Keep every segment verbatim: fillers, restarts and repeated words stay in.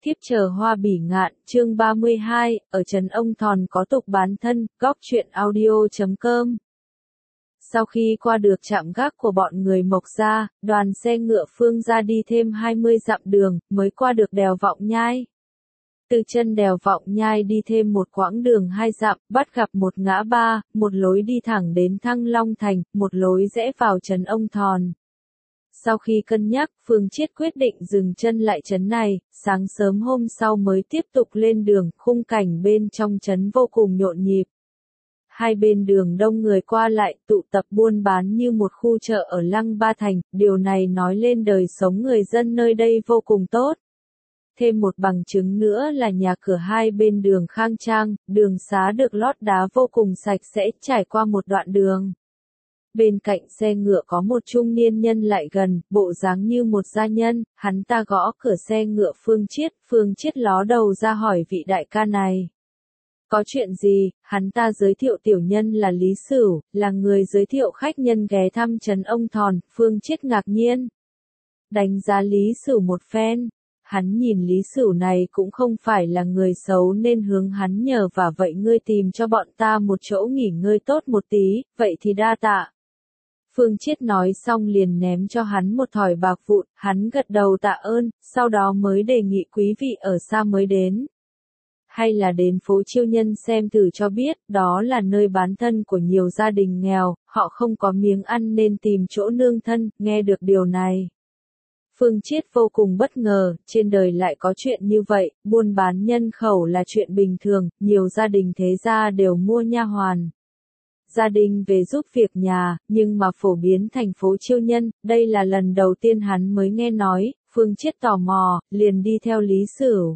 Thiếp chờ hoa bỉ ngạn, chương ba mươi hai, ở Trấn Ông Thòn có tục bán thân, góc truyện audio chấm com. Sau khi qua được trạm gác của bọn người Mộc gia, đoàn xe ngựa Phương gia đi thêm hai mươi dặm đường, mới qua được đèo Vọng Nhai. Từ chân đèo Vọng Nhai đi thêm một quãng đường hai dặm, bắt gặp một ngã ba, một lối đi thẳng đến Thăng Long Thành, một lối rẽ vào Trấn Ông Thòn. Sau khi cân nhắc, Phương Chiết quyết định dừng chân lại trấn này, sáng sớm hôm sau mới tiếp tục lên đường, khung cảnh bên trong trấn vô cùng nhộn nhịp. Hai bên đường đông người qua lại, tụ tập buôn bán như một khu chợ ở Lăng Ba Thành, điều này nói lên đời sống người dân nơi đây vô cùng tốt. Thêm một bằng chứng nữa là nhà cửa hai bên đường khang trang, đường xá được lót đá vô cùng sạch sẽ, trải qua một đoạn đường. Bên cạnh xe ngựa có một trung niên nhân lại gần, bộ dáng như một gia nhân, hắn ta gõ cửa xe ngựa Phương Chiết, Phương Chiết ló đầu ra hỏi vị đại ca này. Có chuyện gì? Hắn ta giới thiệu tiểu nhân là Lý Sửu, là người giới thiệu khách nhân ghé thăm Trấn Ông Thòn. Phương Chiết ngạc nhiên. Đánh giá Lý Sửu một phen. Hắn nhìn Lý Sửu này cũng không phải là người xấu nên hướng hắn nhờ và vậy ngươi tìm cho bọn ta một chỗ nghỉ ngơi tốt một tí, vậy thì đa tạ. Phương Chiết nói xong liền ném cho hắn một thỏi bạc vụn, hắn gật đầu tạ ơn, sau đó mới đề nghị quý vị ở xa mới đến. Hay là đến phố Chiêu Nhân xem thử cho biết, đó là nơi bán thân của nhiều gia đình nghèo, họ không có miếng ăn nên tìm chỗ nương thân, nghe được điều này. Phương Chiết vô cùng bất ngờ, trên đời lại có chuyện như vậy, buôn bán nhân khẩu là chuyện bình thường, nhiều gia đình thế gia đều mua nha hoàn. Gia đình về giúp việc nhà, nhưng mà phổ biến thành phố Chiêu Nhân, đây là lần đầu tiên hắn mới nghe nói. Phương Chiết tò mò, liền đi theo Lý Sửu.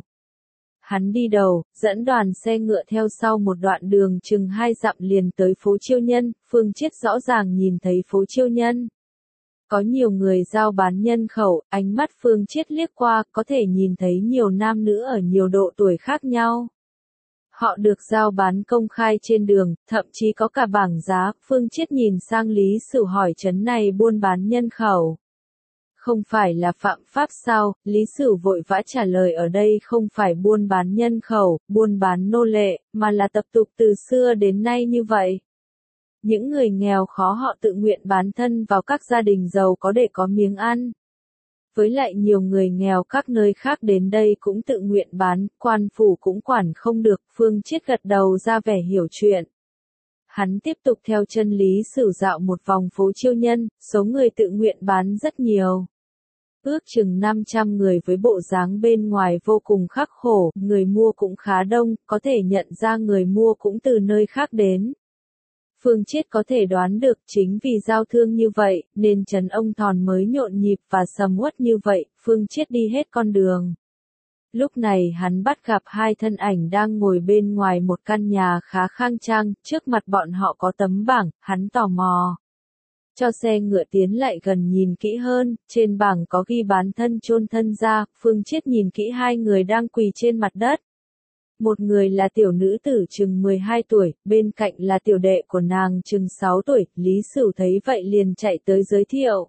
Hắn đi đầu, dẫn đoàn xe ngựa theo sau một đoạn đường chừng hai dặm liền tới phố Chiêu Nhân. Phương Chiết rõ ràng nhìn thấy phố Chiêu Nhân. Có nhiều người giao bán nhân khẩu, ánh mắt Phương Chiết liếc qua, có thể nhìn thấy nhiều nam nữ ở nhiều độ tuổi khác nhau. Họ được giao bán công khai trên đường, thậm chí có cả bảng giá. Phương Chiết nhìn sang Lý Sửu hỏi trấn này buôn bán nhân khẩu. Không phải là phạm pháp sao? Lý Sửu vội vã trả lời ở đây không phải buôn bán nhân khẩu, buôn bán nô lệ, mà là tập tục từ xưa đến nay như vậy. Những người nghèo khó họ tự nguyện bán thân vào các gia đình giàu có để có miếng ăn. Với lại nhiều người nghèo các nơi khác đến đây cũng tự nguyện bán, quan phủ cũng quản không được. Phương Chiết gật đầu ra vẻ hiểu chuyện. Hắn tiếp tục theo chân Lý Sửu dạo một vòng phố Chiêu Nhân, số người tự nguyện bán rất nhiều. Ước chừng năm trăm người với bộ dáng bên ngoài vô cùng khắc khổ, người mua cũng khá đông, có thể nhận ra người mua cũng từ nơi khác đến. Phương Chiết có thể đoán được chính vì giao thương như vậy, nên Trấn Ông Thòn mới nhộn nhịp và sầm uất như vậy. Phương Chiết đi hết con đường. Lúc này hắn bắt gặp hai thân ảnh đang ngồi bên ngoài một căn nhà khá khang trang, trước mặt bọn họ có tấm bảng, hắn tò mò. Cho xe ngựa tiến lại gần nhìn kỹ hơn, trên bảng có ghi bán thân chôn thân ra. Phương Chiết nhìn kỹ hai người đang quỳ trên mặt đất. Một người là tiểu nữ tử chừng mười hai tuổi, bên cạnh là tiểu đệ của nàng chừng sáu tuổi. Lý Sửu thấy vậy liền chạy tới giới thiệu.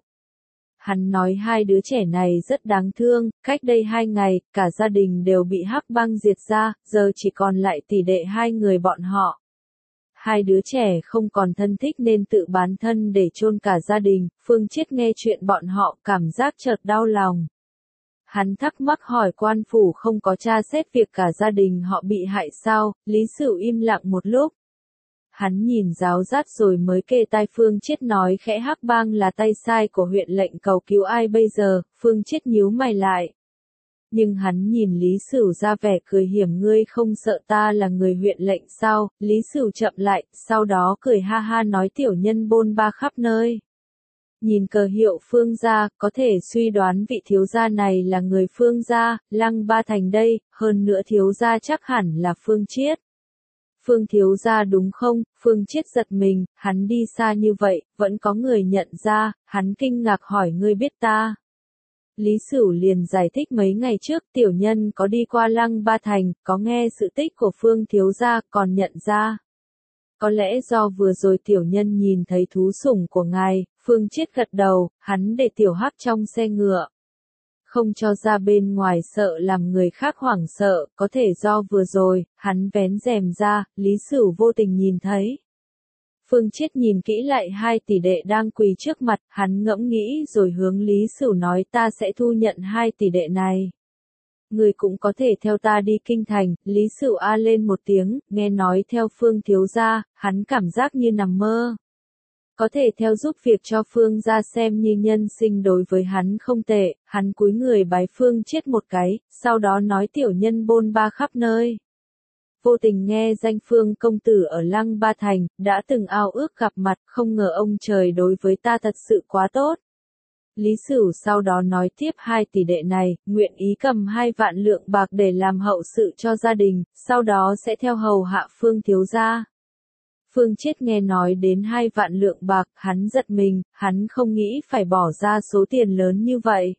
Hắn nói hai đứa trẻ này rất đáng thương, cách đây hai ngày, cả gia đình đều bị hắc băng diệt ra, giờ chỉ còn lại tỷ đệ hai người bọn họ. Hai đứa trẻ không còn thân thích nên tự bán thân để chôn cả gia đình. Phương Chiết nghe chuyện bọn họ cảm giác chợt đau lòng. Hắn thắc mắc hỏi quan phủ không có tra xét việc cả gia đình họ bị hại sao. Lý Sửu im lặng một lúc. Hắn nhìn giáo giác rồi mới kề tai Phương Chiết nói khẽ hắc bang là tay sai của huyện lệnh cầu cứu ai bây giờ. Phương Chiết nhíu mày lại. Nhưng hắn nhìn Lý Sửu ra vẻ cười hiểm, ngươi không sợ ta là người huyện lệnh sao? Lý Sửu chậm lại, sau đó cười ha ha nói tiểu nhân bôn ba khắp nơi. Nhìn cờ hiệu Phương gia, có thể suy đoán vị thiếu gia này là người Phương gia, Lăng Ba Thành đây, hơn nữa thiếu gia chắc hẳn là Phương Chiết. Phương thiếu gia đúng không? Phương Chiết giật mình, hắn đi xa như vậy, vẫn có người nhận ra, hắn kinh ngạc hỏi ngươi biết ta. Lý Sửu liền giải thích mấy ngày trước tiểu nhân có đi qua Lăng Ba Thành, có nghe sự tích của Phương thiếu gia, còn nhận ra. Có lẽ do vừa rồi tiểu nhân nhìn thấy thú sủng của ngài. Phương Chiết gật đầu, hắn để tiểu hắc trong xe ngựa. không cho ra bên ngoài sợ làm người khác hoảng sợ, có thể do vừa rồi, hắn vén rèm ra, Lý Sửu vô tình nhìn thấy. Phương Chiết nhìn kỹ lại hai tỷ đệ đang quỳ trước mặt, hắn ngẫm nghĩ rồi hướng Lý Sửu nói ta sẽ thu nhận hai tỷ đệ này. Người cũng có thể theo ta đi kinh thành, Lý Sửu a lên một tiếng, nghe nói theo Phương thiếu gia, hắn cảm giác như nằm mơ. Có thể theo giúp việc cho Phương gia xem như nhân sinh đối với hắn không tệ, hắn cúi người bái Phương Chiết một cái, sau đó nói tiểu nhân bôn ba khắp nơi. Vô tình nghe danh Phương công tử ở Lăng Ba Thành, đã từng ao ước gặp mặt, không ngờ ông trời đối với ta thật sự quá tốt. Lý Sửu sau đó nói tiếp hai tỷ đệ này, nguyện ý cầm hai vạn lượng bạc để làm hậu sự cho gia đình, sau đó sẽ theo hầu hạ Phương thiếu gia. Phương Chiết nghe nói đến hai vạn lượng bạc, hắn giật mình, hắn không nghĩ phải bỏ ra số tiền lớn như vậy.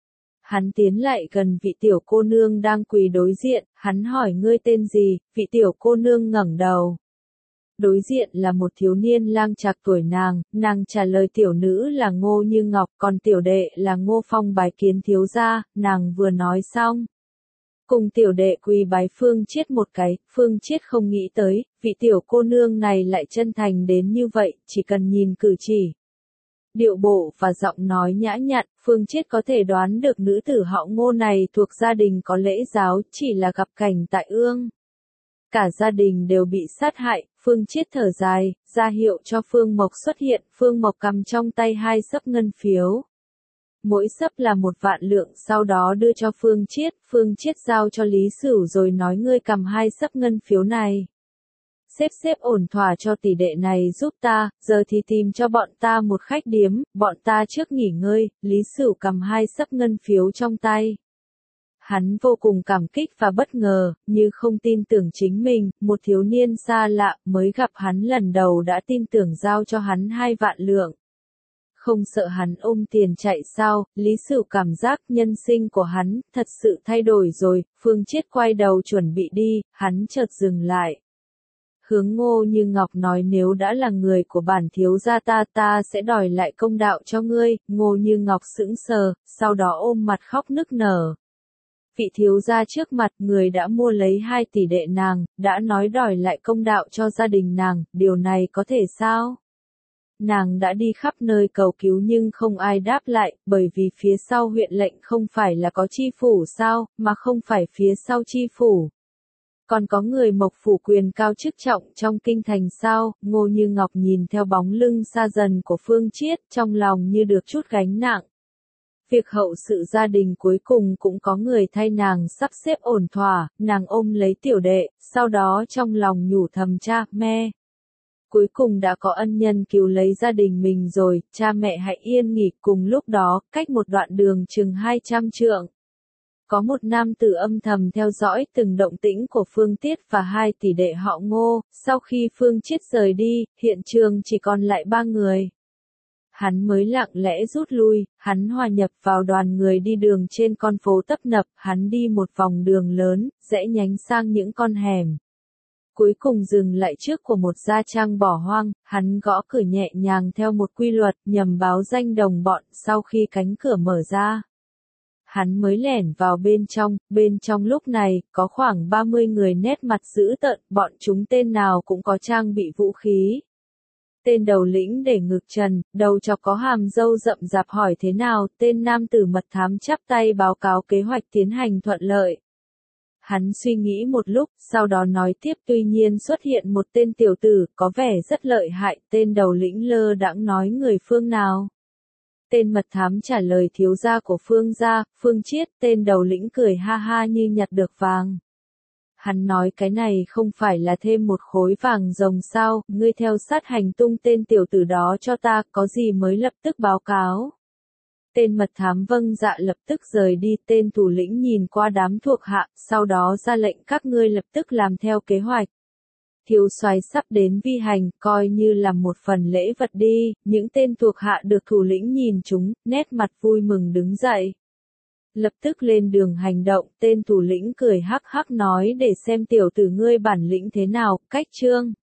Hắn tiến lại gần vị tiểu cô nương đang quỳ đối diện, hắn hỏi ngươi tên gì, vị tiểu cô nương ngẩng đầu. Đối diện là một thiếu niên lang trạc tuổi nàng, nàng trả lời tiểu nữ là Ngô Như Ngọc, còn tiểu đệ là Ngô Phong bái kiến thiếu gia, nàng vừa nói xong. Cùng tiểu đệ quỳ bái Phương Chiết một cái, Phương Chiết không nghĩ tới, vị tiểu cô nương này lại chân thành đến như vậy, chỉ cần nhìn cử chỉ. Điệu bộ và giọng nói nhã nhặn, Phương Chiết có thể đoán được nữ tử họ Ngô này thuộc gia đình có lễ giáo, chỉ là gặp cảnh tại ương. Cả gia đình đều bị sát hại, Phương Chiết thở dài, ra hiệu cho Phương Mộc xuất hiện, Phương Mộc cầm trong tay hai xấp ngân phiếu. Mỗi xấp là một vạn lượng, sau đó đưa cho Phương Chiết, Phương Chiết giao cho Lý Sửu rồi nói ngươi cầm hai xấp ngân phiếu này. Xếp xếp ổn thỏa cho tỷ đệ này giúp ta, giờ thì tìm cho bọn ta một khách điếm, bọn ta trước nghỉ ngơi, Lý Sửu cầm hai xấp ngân phiếu trong tay. Hắn vô cùng cảm kích và bất ngờ, như không tin tưởng chính mình, một thiếu niên xa lạ mới gặp hắn lần đầu đã tin tưởng giao cho hắn hai vạn lượng. Không sợ hắn ôm tiền chạy sao, Lý Sửu cảm giác nhân sinh của hắn thật sự thay đổi rồi, Phương Chiết quay đầu chuẩn bị đi, hắn chợt dừng lại. Hướng Ngô Như Ngọc nói nếu đã là người của bản thiếu gia ta ta sẽ đòi lại công đạo cho ngươi, Ngô Như Ngọc sững sờ, sau đó ôm mặt khóc nức nở. Vị thiếu gia trước mặt người đã mua lấy hai tỷ đệ nàng, đã nói đòi lại công đạo cho gia đình nàng, điều này có thể sao? Nàng đã đi khắp nơi cầu cứu nhưng không ai đáp lại, bởi vì phía sau huyện lệnh không phải là có chi phủ sao, mà không phải phía sau chi phủ. Còn có người mộc phủ quyền cao chức trọng trong kinh thành sao, Ngô Như Ngọc nhìn theo bóng lưng xa dần của Phương Chiết, trong lòng như được chút gánh nặng. Việc hậu sự gia đình cuối cùng cũng có người thay nàng sắp xếp ổn thỏa, nàng ôm lấy tiểu đệ, sau đó trong lòng nhủ thầm cha, mẹ. Cuối cùng đã có ân nhân cứu lấy gia đình mình rồi, cha mẹ hãy yên nghỉ. Cùng lúc đó, cách một đoạn đường chừng hai trăm trượng. Có một nam tử âm thầm theo dõi từng động tĩnh của Phương Tiết và hai tỷ đệ họ Ngô, sau khi Phương Chiết rời đi, hiện trường chỉ còn lại ba người. Hắn mới lặng lẽ rút lui, hắn hòa nhập vào đoàn người đi đường trên con phố tấp nập, hắn đi một vòng đường lớn, rẽ nhánh sang những con hẻm. Cuối cùng dừng lại trước của một gia trang bỏ hoang, hắn gõ cửa nhẹ nhàng theo một quy luật, nhằm báo danh đồng bọn, sau khi cánh cửa mở ra. Hắn mới lẻn vào bên trong, bên trong lúc này, có khoảng ba mươi người nét mặt dữ tợn, bọn chúng tên nào cũng có trang bị vũ khí. Tên đầu lĩnh để ngực trần, đầu chọc có hàm râu rậm rạp hỏi thế nào, tên nam tử mật thám chắp tay báo cáo kế hoạch tiến hành thuận lợi. Hắn suy nghĩ một lúc, sau đó nói tiếp tuy nhiên xuất hiện một tên tiểu tử, có vẻ rất lợi hại, tên đầu lĩnh lơ đãng nói người phương nào. Tên mật thám trả lời thiếu gia của Phương gia, Phương Chiết, tên đầu lĩnh cười ha ha như nhặt được vàng. Hắn nói cái này không phải là thêm một khối vàng rồng sao, ngươi theo sát hành tung tên tiểu tử đó cho ta, có gì mới lập tức báo cáo. Tên mật thám vâng dạ lập tức rời đi, tên thủ lĩnh nhìn qua đám thuộc hạ, sau đó ra lệnh các ngươi lập tức làm theo kế hoạch. Thiếu soái sắp đến vi hành, coi như là một phần lễ vật đi, những tên thuộc hạ được thủ lĩnh nhìn chúng, nét mặt vui mừng đứng dậy. Lập tức lên đường hành động, tên thủ lĩnh cười hắc hắc nói để xem tiểu tử ngươi bản lĩnh thế nào, cách trương.